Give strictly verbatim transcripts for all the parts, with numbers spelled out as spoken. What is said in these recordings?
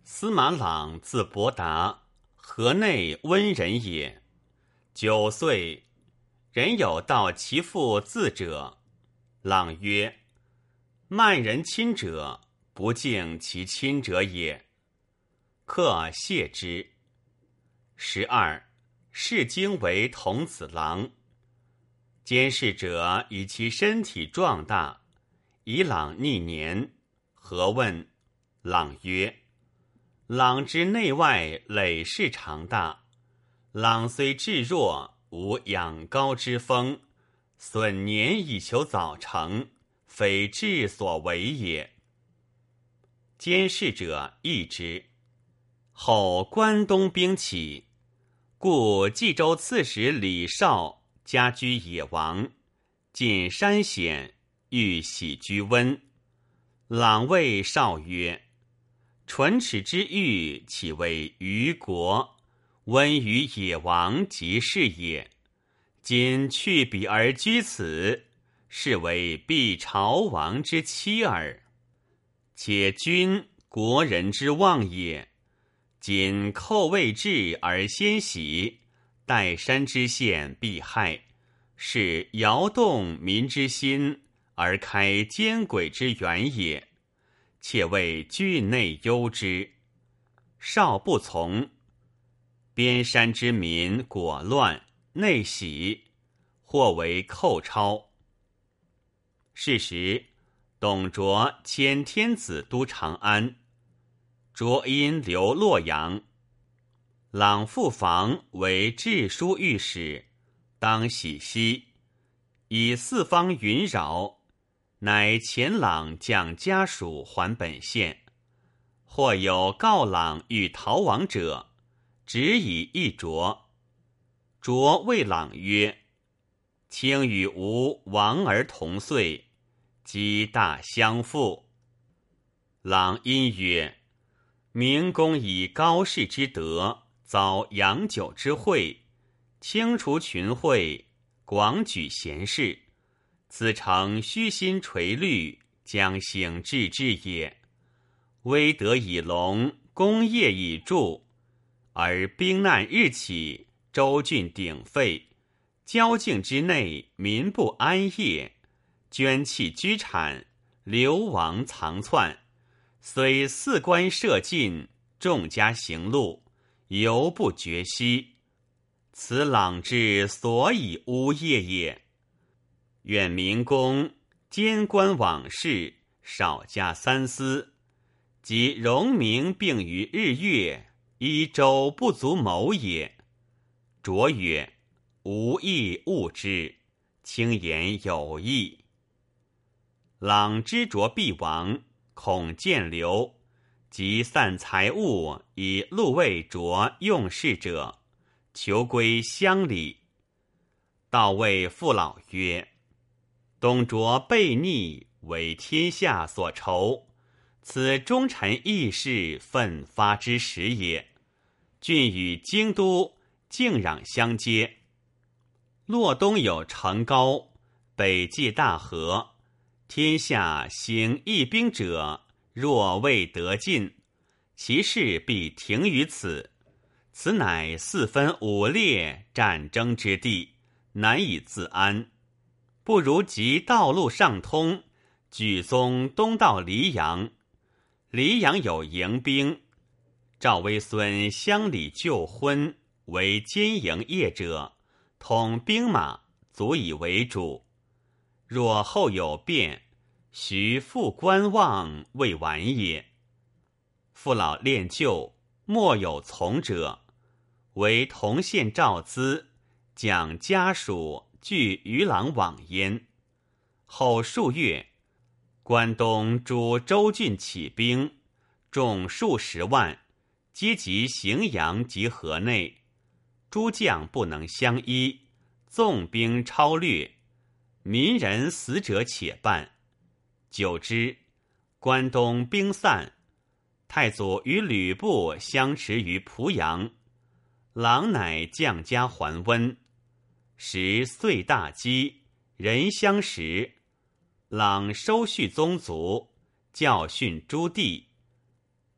司马朗字伯达，河内温人也。九岁，人有道其父字者。朗曰：“慢人亲者，不敬其亲者也。”客谢之。十二，释经为童子郎。监视者以其身体壮大，以朗逆年。何问？朗曰：“朗之内外累世长大，朗虽智弱，无养高之风，损年以求早成，非智所为也。”监视者异之。后关东兵起，故冀州刺史李绍家居野王，进山险，欲喜居温。朗谓绍曰：“唇齿之欲，岂为虞国？温于野王即是也。今去彼而居此，是为避朝王之妻耳。且君国人之望也。今寇未至而先喜，岱山之险必害，是摇动民之心，而开奸诡之源也。且为郡内忧之。”绍不从。边山之民果乱，内喜，或为寇超。是时，董卓迁天子都长安，卓因留洛阳。朗复防为治书御史，当喜西，以四方云扰，乃遣朗将家属还本县。或有告朗欲逃亡者，只以一卓。卓谓朗曰：“卿与吾亡而同岁，积大相负。”朗因曰：“明公以高士之德，遭养酒之惠，清除群会，广举贤士，此诚虚心垂虑，将省治治也。威德以隆，功业以著，而兵难日起，州郡鼎沸，交境之内，民不安业，捐弃居产，流亡藏窜，虽四关射尽，众家行路，犹不绝息。此朗之所以污业也。愿明公监观往事，少加三思。即荣名并于日月，一周不足谋也。”卓曰：“无益勿之，卿言有益。”朗知卓必亡，恐见流，即散财物以禄为卓用事者，求归乡里。道谓父老曰：“董卓悖逆，为天下所仇，此忠臣义士奋发之时也。郡与京都竟壤相接，洛东有成皋，北济大河，天下行义兵者，若未得进，其势必停于此。此乃四分五裂战争之地，难以自安。不如即道路上通，举宗东到黎阳。黎阳有营兵，赵威孙乡里旧婚，为兼营业者，统兵马，足以为主。若后有变，徐复观望，未晚也。父老恋旧，莫有从者，为同县赵资将家属据渔郎往焉。后数月，关东诸州郡起兵，众数十万，皆集荥阳及河内。诸将不能相依，纵兵超掠，民人死者且半。久之，关东兵散，太祖与吕布相持于濮阳。朗乃降家还温。时岁大饥，人相食。朗收恤宗族，教训诸弟。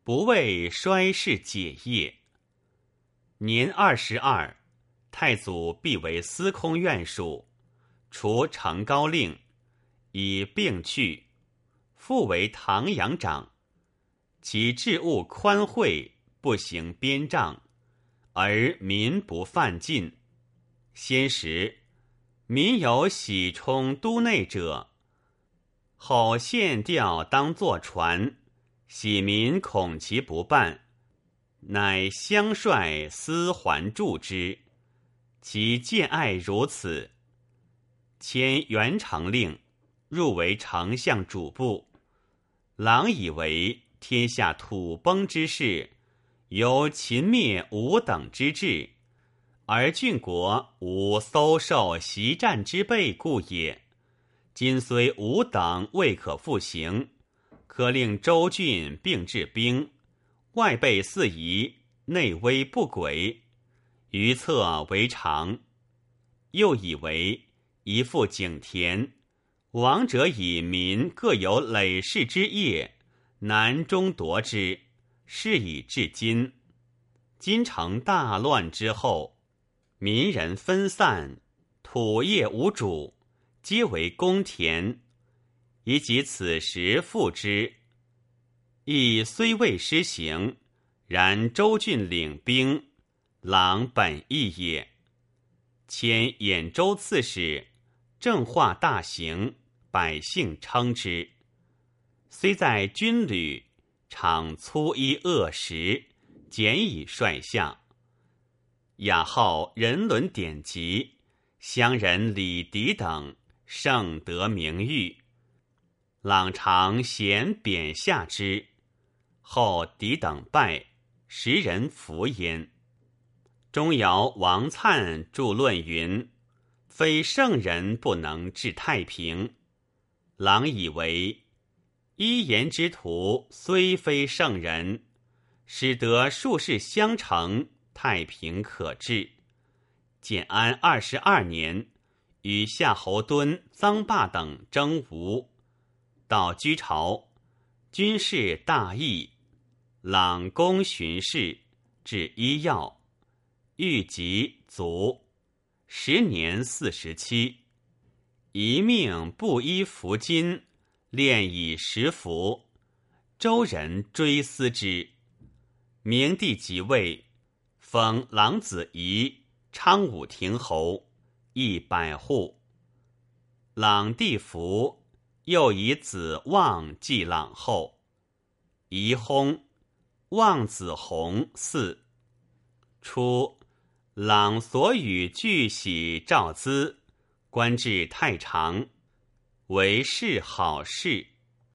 不为衰世解业。年二十二，太祖必为司空院属，除成高令，以并去，复为唐阳长。其治务宽惠，不行边障，而民不犯禁。先时民有喜充都内者，后献调当作传，喜民恐其不办，乃相率司还助之。其见爱如此，迁元成令，入为丞相主簿。郎以为天下土崩之势，由秦灭吴等之志，而郡国无搜受袭战之备故也。今虽吴等未可复行，可令州郡并置兵，外备四夷，内危不轨，于策为常。又以为一副井田，王者以民各有累世之业，南中夺之，是以至今。今成大乱之后，民人分散，土业无主，皆为公田，以及此时复之，亦虽未施行，然州郡领兵，郎本意也。迁兖州刺史，政化大行，百姓称之。虽在军旅，常粗衣恶食，简以率下。雅号人伦典籍，乡人李迪等盛得名誉。朗常咸贬下之，后迪等败，时人服焉。钟繇、王粲著论云：非圣人不能治太平。郎以为一言之徒虽非圣人，使得数世相承，太平可治。建安二十二年，与夏侯惇、臧霸等争吴，到居巢，军事大议，朗公巡视，治医药，欲疾卒，时年四十七。一命布衣服巾，炼以十服，周人追思之。明帝即位，封郎子仪昌武亭侯，邑百户。朗帝服，又以子望继朗后。仪薨，望子弘嗣。初，朗所与俱喜赵资，官至太常，为是好事。